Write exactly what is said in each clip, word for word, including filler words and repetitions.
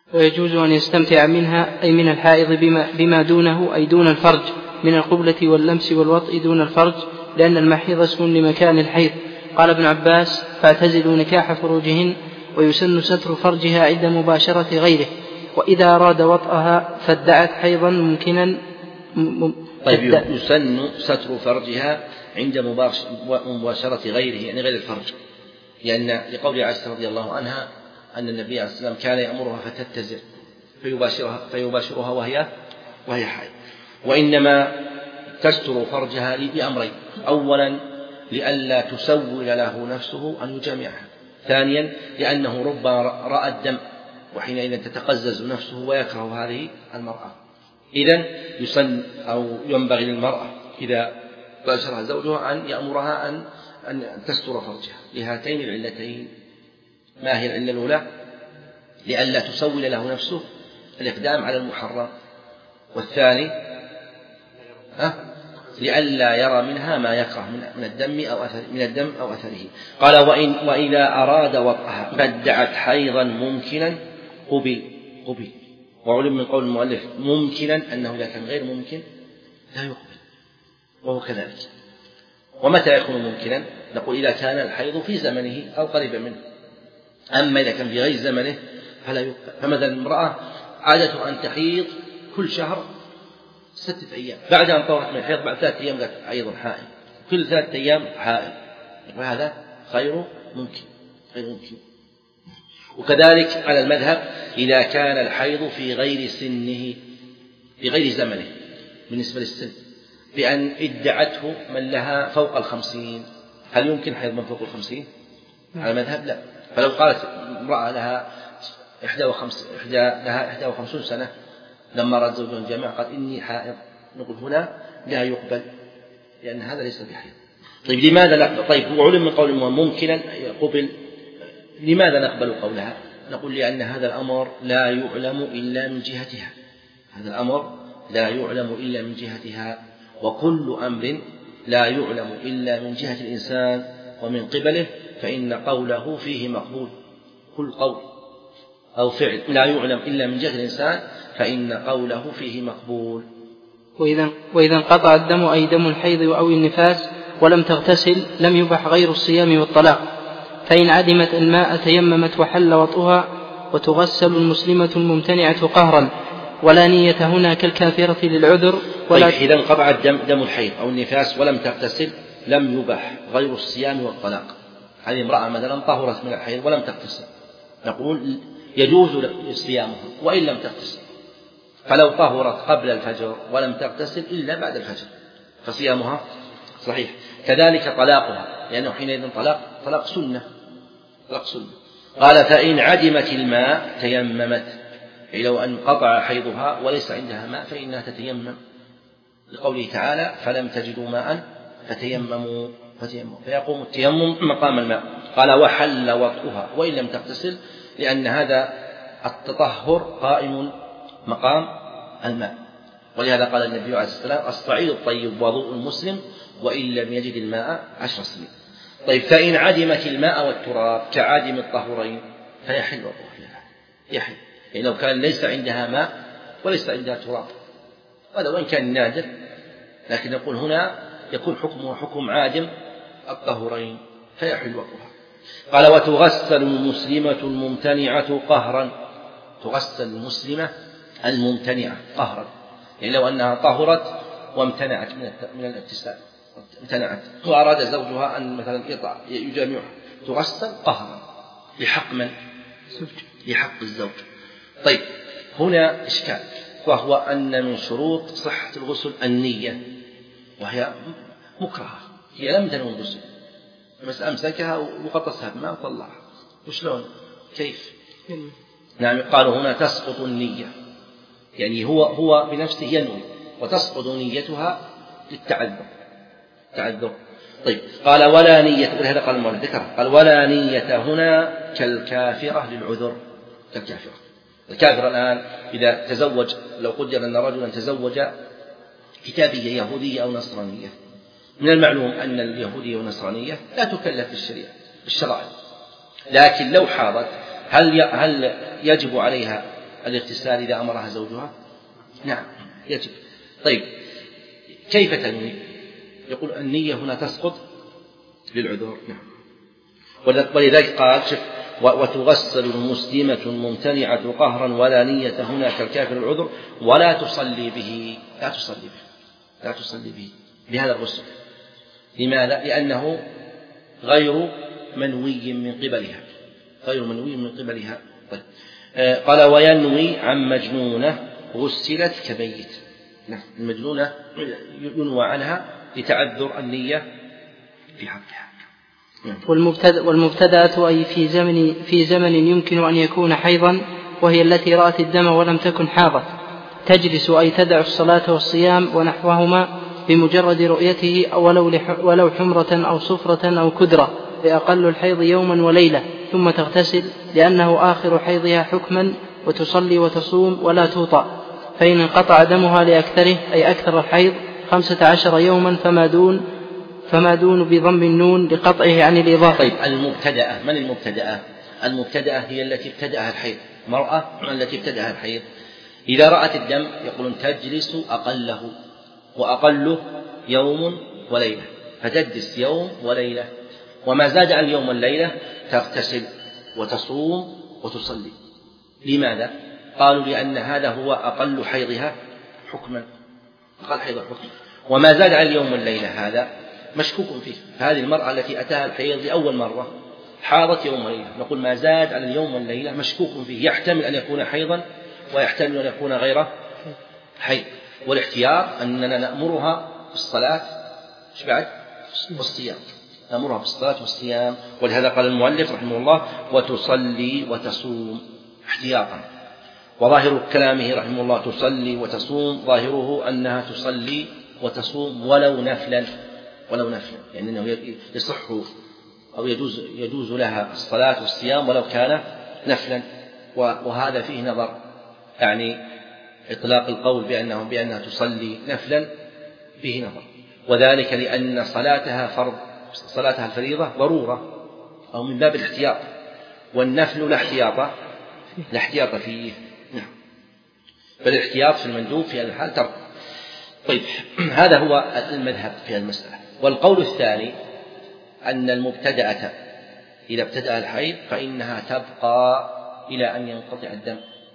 ويجوز أن يستمتع منها أي من الحائض بما, بما دونه أي دون الفرج من القبلة واللمس والوطء دون الفرج، لأن المحيض اسم لمكان الحيض. قال ابن عباس: فاعتزلوا نكاح فروجهن، ويسن ستر فرجها عند مباشرة غيره، وإذا أراد وطئها فادعت حيضا ممكنا م... طيب، يسن ستر فرجها عند مباشرة غيره، يعني غير الفرج، لأن لقول عائشة رضي الله عنها أن النبي عليه السلام كان يأمرها فتتزر فيباشرها, فيباشرها وهي وهي حائض. وإنما تستر فرجها لأمرين: أولا لئلا تسول له نفسه أن يجامعها، ثانيا لأنه ربما رأى الدم وحينئذ تتقزز نفسه ويكره هذه المرأة. إذن يسن أو ينبغي للمرأة إذا باشرها زوجها أن يأمرها أن أن تستر فرجها لهاتين العلتين. ما هي العلة الأولى؟ لئلا تسول له نفسه الإقدام على المحرم، والثاني ها لئلا يرى منها ما يكره من الدم أو أثر من الدم أو أثره. قال: وإن وإذا أراد وطئها فادعت حيضا ممكنا قبل قبل وعلم من قول المؤلف ممكنا أنه إذا كان غير ممكن لا يقبل، وهو كذلك. ومتى يكون ممكنا؟ نقول إذا كان الحيض في زمنه أو قريبا منه، أما إذا كان في غير زمنه فلا يقبل. فمثلا المرأة عادة أن تحيض كل شهر ستة أيام، بعد أن طهرت من الحيض بعد ثلاثة أيام قالت أيضا حائض، كل ثلاثة أيام حائض، وهذا غير ممكن غير ممكن. وكذلك على المذهب إذا كان الحيض في غير سنه في غير زمنه بالنسبة للسن، بأن ادعته من لها فوق الخمسين، هل يمكن حيض من فوق الخمسين؟ على المذهب لا. فلو قالت امرأة لها إحدى وخمس إحدى لها إحدى وخمسون سنة لما رأت زوجها الجامع قال إني حائض، نقول هنا لا يقبل، لأن هذا ليس بحيض. طيب لماذا نقبل؟ طيب وعلم من قول ممكنا قبل، لماذا نقبل قولها؟ نقول لأن هذا الأمر لا يعلم إلا من جهتها، هذا الأمر لا يعلم إلا من جهتها، وكل أمر لا يعلم إلا من جهة الإنسان ومن قبله فإن قوله فيه مقبول. كل قول أو فعل لا يعلم إلا من جهة الإنسان فإن قوله فيه مقبول. وإذا, وإذا انقطع الدم أي دم الحيض أو النفاس ولم تغتسل لم يبح غير الصيام والطلاق. فإن عدمت الماء تيممت وحل وطئها، وتغسل المسلمة الممتنعة قهرا، ولا نية هنا كالكافرة للعذر. ولا طيب إذا انقطع الدم دم الحيض أو النفاس ولم تغتسل لم يبح غير الصيام والطلاق. هذه امرأة مثلا طهرت من الحيض ولم تغتسل، نقول يجوز صيامها وإن لم تغتسل، فلو طهرت قبل الفجر ولم تغتسل إلا بعد الفجر فصيامها صحيح. كذلك طلاقها، لأنه حينئذ طلاق طلاق سنة طلاق سنة. قال: فإن عدمت الماء تيممت، أي لو أن قطع حيضها وليس عندها ماء فإنها تتيمم، لقوله تعالى: فلم تجدوا ماء فتيمموا فتيمموا فيقوم التيمم مقام الماء. قال: وحل وطئها وإن لم تغتسل، لأن هذا التطهر قائم مقام الماء، ولهذا قال النبي عليه الصلاة والسلام: الصعيد الطيب وضوء المسلم وإن لم يجد الماء عشر سنين. طيب فإن عدمت الماء والتراب كعادم الطهورين فيحل وطئها، يحل، يعني لو كان ليس عندها ماء وليس عندها تراب، هذا وإن كان نادر، لكن نقول هنا يكون حكمه حكم عادم الطهورين فيحل وطئها. قال: وتغسل المسلمة الممتنعة قهرا، تغسل المسلمة الممتنعة قهرا، يعني لو أنها طهرت وامتنعت من الاغتسال، امتنعت وأراد زوجها أن مثلا يطع يجامعها، تغسل قهرا لحق من؟ لحق الزوج. طيب هنا إشكال، وهو أن من شروط صحة الغسل النية، وهي مكرهة، هي لم تنوي الغسل بس أمسكها وغطسها بماء وطلعها، وشلون كيف؟ نعم، قالوا هنا تسقط النية، يعني هو هو بنفسه ينوي وتسقط نيتها للتعذر تعذر. طيب قال: ولا نية، ولهذا قال المؤلف ذكر قال: ولا نية هنا كالكافرة للعذر، كالكافرة. الكافر الآن إذا تزوج، لو قدر أن رجلا تزوج كتابية يهودية أو نصرانية، من المعلوم أن اليهودية والنصرانية لا تكلف بالشريعة، لكن لو حاضت هل هل يجب عليها الاغتسال إذا أمرها زوجها؟ نعم يجب. طيب كيف تنوي؟ يقول النية هنا تسقط للعذر. نعم. ولذلك قال شف وتغسل المسلمة ممتنعة قهرا ولا نية هنا كالكافر العذر ولا تصلي به لا تصلي به لا تصلي به بهذا الغسل. لماذا؟ لأنه غير منوي من قبلها غير منوي من قبلها. طيب. آه قال وينوي عن مجنونة غسلت كميت. نعم المجنونة ينوى عنها لتعذر النية في حقها. والمبتدأ والمبتدأة أي في زمن في زمن يمكن أن يكون حيضا وهي التي رأت الدم ولم تكن حاضت تجلس أي تدع الصلاة والصيام ونحوهما بمجرد رؤيته أو ولو حمرة أو صفرة أو كدرة لأقل الحيض يوما وليلة ثم تغتسل لأنه آخر حيضها حكما وتصلي وتصوم ولا توطأ. فإن انقطع دمها لأكثره أي أكثر الحيض خمسة عشر يوما فما دون فما دون بضم النون لقطعه عن الإضافة. طيب المبتدأة من المبتدأة؟ المبتدأة هي التي ابتدأها الحيض. مرأة من التي ابتدأها الحيض إذا رأت الدم يقولون تجلس أقله وأقله يوم وليلة فتجلس يوم وليلة وما زاد عن يوم والليلة تغتسل وتصوم وتصلي. لماذا؟ قالوا لأن هذا هو أقل حيضها حكما أقل حيضها حكما وما زاد عن اليوم والليلة هذا مشكوك فيه. فهذه المرأة التي أتاها الحيض لأول مرة حاضت يوم وليلة نقول ما زاد على اليوم والليلة مشكوك فيه يحتمل أن يكون حيضا ويحتمل أن يكون غير حيض. والاحتياط أننا نأمرها بالصلاة إيش بعد؟ والصيام نأمرها بالصلاة والصيام. ولهذا قال المؤلف رحمه الله وتصلي وتصوم احتياطا. وظاهر كلامه رحمه الله تصلي وتصوم ظاهره أنها تصلي وتصوم ولو نفلا ولو نفلا يعني أنه يصح أو يجوز يجوز لها الصلاة والصيام ولو كان نفلا. وهذا فيه نظر يعني إطلاق القول بأنه بأنها تصلي نفلا فيه نظر وذلك لأن صلاتها فرض صلاتها الفريضة ضرورة أو من باب الاحتياط والنفل لا احتياط لا احتياط فيه. نعم فالاحتياط في المندوب في هذا الحال ترك. طيب هذا هو المذهب في المسألة. والقول الثاني أن المبتدأة إذا ابتدأ الحيض فإنها تبقى إلى أن ينقطع الدم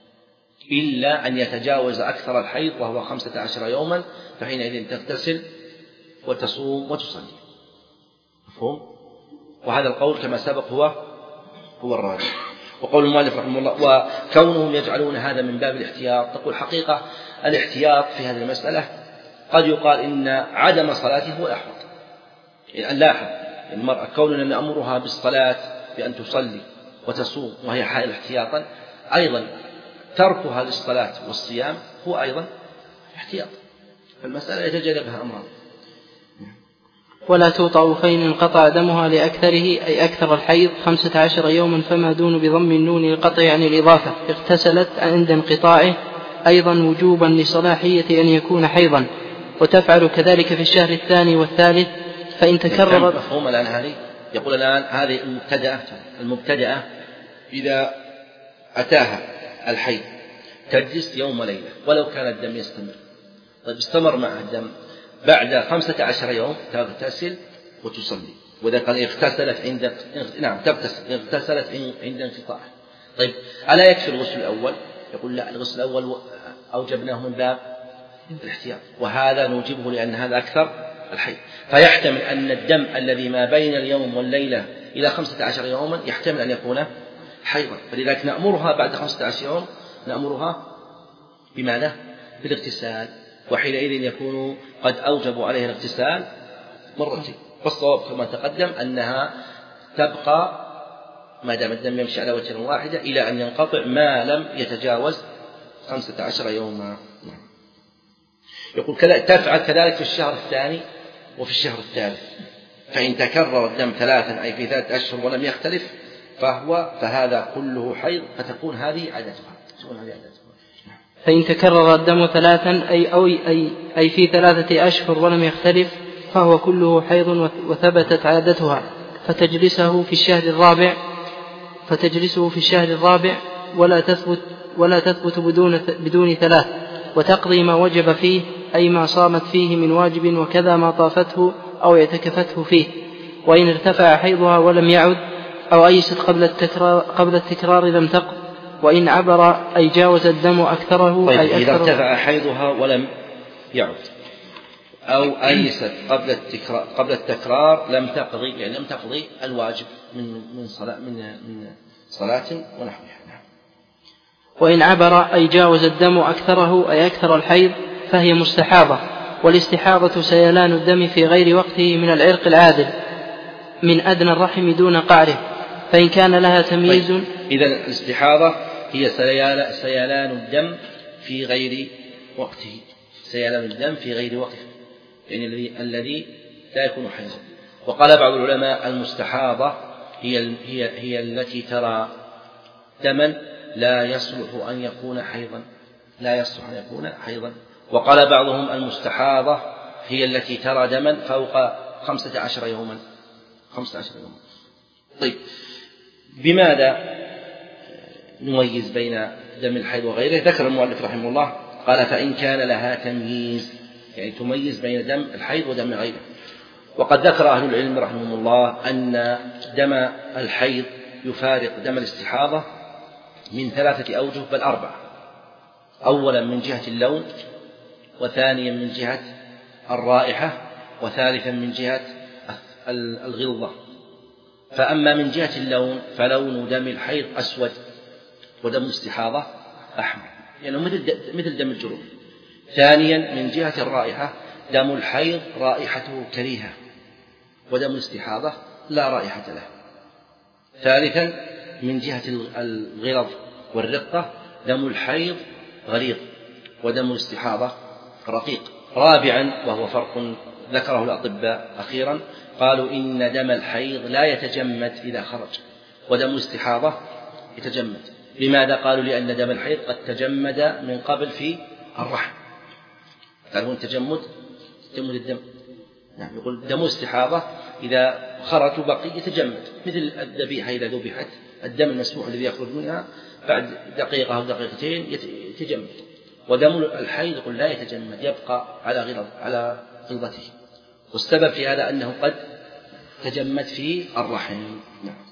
إلا أن يتجاوز أكثر الحيض وهو خمسة عشر يوما فحينئذ تغتسل وتصوم وتصلي. مفهوم؟ وهذا القول كما سبق هو هو الراجح. وقول المؤلف رحمه الله وكونهم يجعلون هذا من باب الاحتياط تقول حقيقة الاحتياط في هذه المسألة قد يقال إن عدم صلاته هو الأحوط. يعني لاحظ المرأة كوننا نأمرها بالصلاة بأن تصلي وتصوم وهي حائل احتياطا أيضا تركها للصلاة والصيام هو أيضا احتياط. فالمسألة يتجنبها أمران. ولا توطأ فإن انقطع دمها لأكثره أي أكثر الحيض خمسة عشر يوما فما دون بضم النون للقطع عن الإضافة اغتسلت عند انقطاعه أيضا وجوبا لصلاحية أن يكون حيضا وتفعل كذلك في الشهر الثاني والثالث فإن تكرر. مفهوم الآن هذه يقول الآن هذه المبتدأة المبتدأة إذا أتاها الحيض تجلس يوم وليلة ولو كان الدم يستمر. طيب استمر معها الدم بعد خمسة عشر يوم تغتسل وتصلي. وإذا قال اغتسلت عند نعم تغتسل اغتسلت عند انقطاعه. طيب ألا يكفي الغسل الأول؟ يقول لا الغسل الأول أوجبناه من باب الاحتياط وهذا نوجبه لأن هذا أكثر الحيض فيحتمل أن الدم الذي ما بين اليوم والليلة إلى خمسة عشر يوما يحتمل أن يكون حيضا. فلذلك نأمرها بعد خمسة عشر يوم نأمرها بماذا؟ بالاغتسال وحينئذ يكون قد أوجبوا عليها الاغتسال مرتين. فالصواب كما تقدم أنها تبقى ما دام الدم يمشي على وجه واحدة إلى أن ينقطع ما لم يتجاوز خمسة عشر يوما. يقول تفعل كذلك في الشهر الثاني وفي الشهر الثالث فإن تكرر الدم ثلاثا أي في ثلاثة أشهر ولم يختلف فهو فهذا كله حيض فتكون هذه عادتها. فإن تكرر الدم ثلاثا أي, أو أي, أي في ثلاثة أشهر ولم يختلف فهو كله حيض وثبتت عادتها فتجلسه في الشهر الرابع فتجلسه في الشهر الرابع ولا تثبت ولا تثبت بدون, بدون ثلاث، وتقضي ما وجب فيه أي ما صامت فيه من واجب، وكذا ما طافته أو اعتكفته فيه. وإن ارتفع حيضها ولم يعد أو أيست قبل التكرار, قبل التكرار لم تقض. وإن عبر أي جاوز الدم أكثره طيب أي إذا ارتفع حيضها ولم يعد أو أيست قبل التكرار, قبل التكرار لم تقضي، يعني لم تقضي الواجب من من صلاة من من صلاة ونحوها. وإن عبر أي جاوز الدم أكثره أي أكثر الحيض فهي مستحاضة. والاستحاضة سيلان الدم في غير وقته من العرق العادل من أدنى الرحم دون قعره، فإن كان لها تمييز. طيب إذا الاستحاضة هي سيلان الدم في غير وقته، سيلان الدم في غير وقته، يعني الذي الذي لا يكون حيضا. وقال بعض العلماء المستحاضة هي هي هي التي ترى دما لا يصلح أن يكون حيضا، لا يصلح أن يكون حيضا. وقال بعضهم المستحاضة هي التي ترى دما فوق خمسة عشر يوما، خمسة عشر يوما. طيب بماذا نميز بين دم الحيض وغيره؟ ذكر المؤلف رحمه الله قال فإن كان لها تمييز، يعني تميز بين دم الحيض ودم غيره. وقد ذكر أهل العلم رحمهم الله أن دم الحيض يفارق دم الاستحاضة من ثلاثة أوجه بل أربعة. أولا من جهة اللون، وثانيا من جهة الرائحة، وثالثا من جهة الغلظة. فأما من جهة اللون فلون دم الحيض أسود، ودم الاستحاضة أحمر، يعني مثل مثل دم الجروح. ثانيا من جهة الرائحة دم الحيض رائحته كريهة، ودم الاستحاضة لا رائحة له. ثالثا من جهة الغلظ والرقة دم الحيض غليظ، ودم الاستحاضة رقيق. رابعا وهو فرق ذكره الأطباء أخيرا، قالوا إن دم الحيض لا يتجمد إذا خرج، ودم الاستحاضة يتجمد. لماذا؟ قالوا لأن دم الحيض قد تجمد من قبل في الرحم، تعرفون تجمد تجمد الدم، نعم. يقول دم الاستحاضة إذا خرج بقي يتجمد، مثل الذبيحة إذا ذبحت الدم المسموح الذي يخرج منها بعد دقيقة أو دقيقتين يتجمد. ودم الحيض يقول لا يتجمد، يبقى على غلظ على غلظته. والسبب في هذا أنه قد تجمد في الرحم، نعم.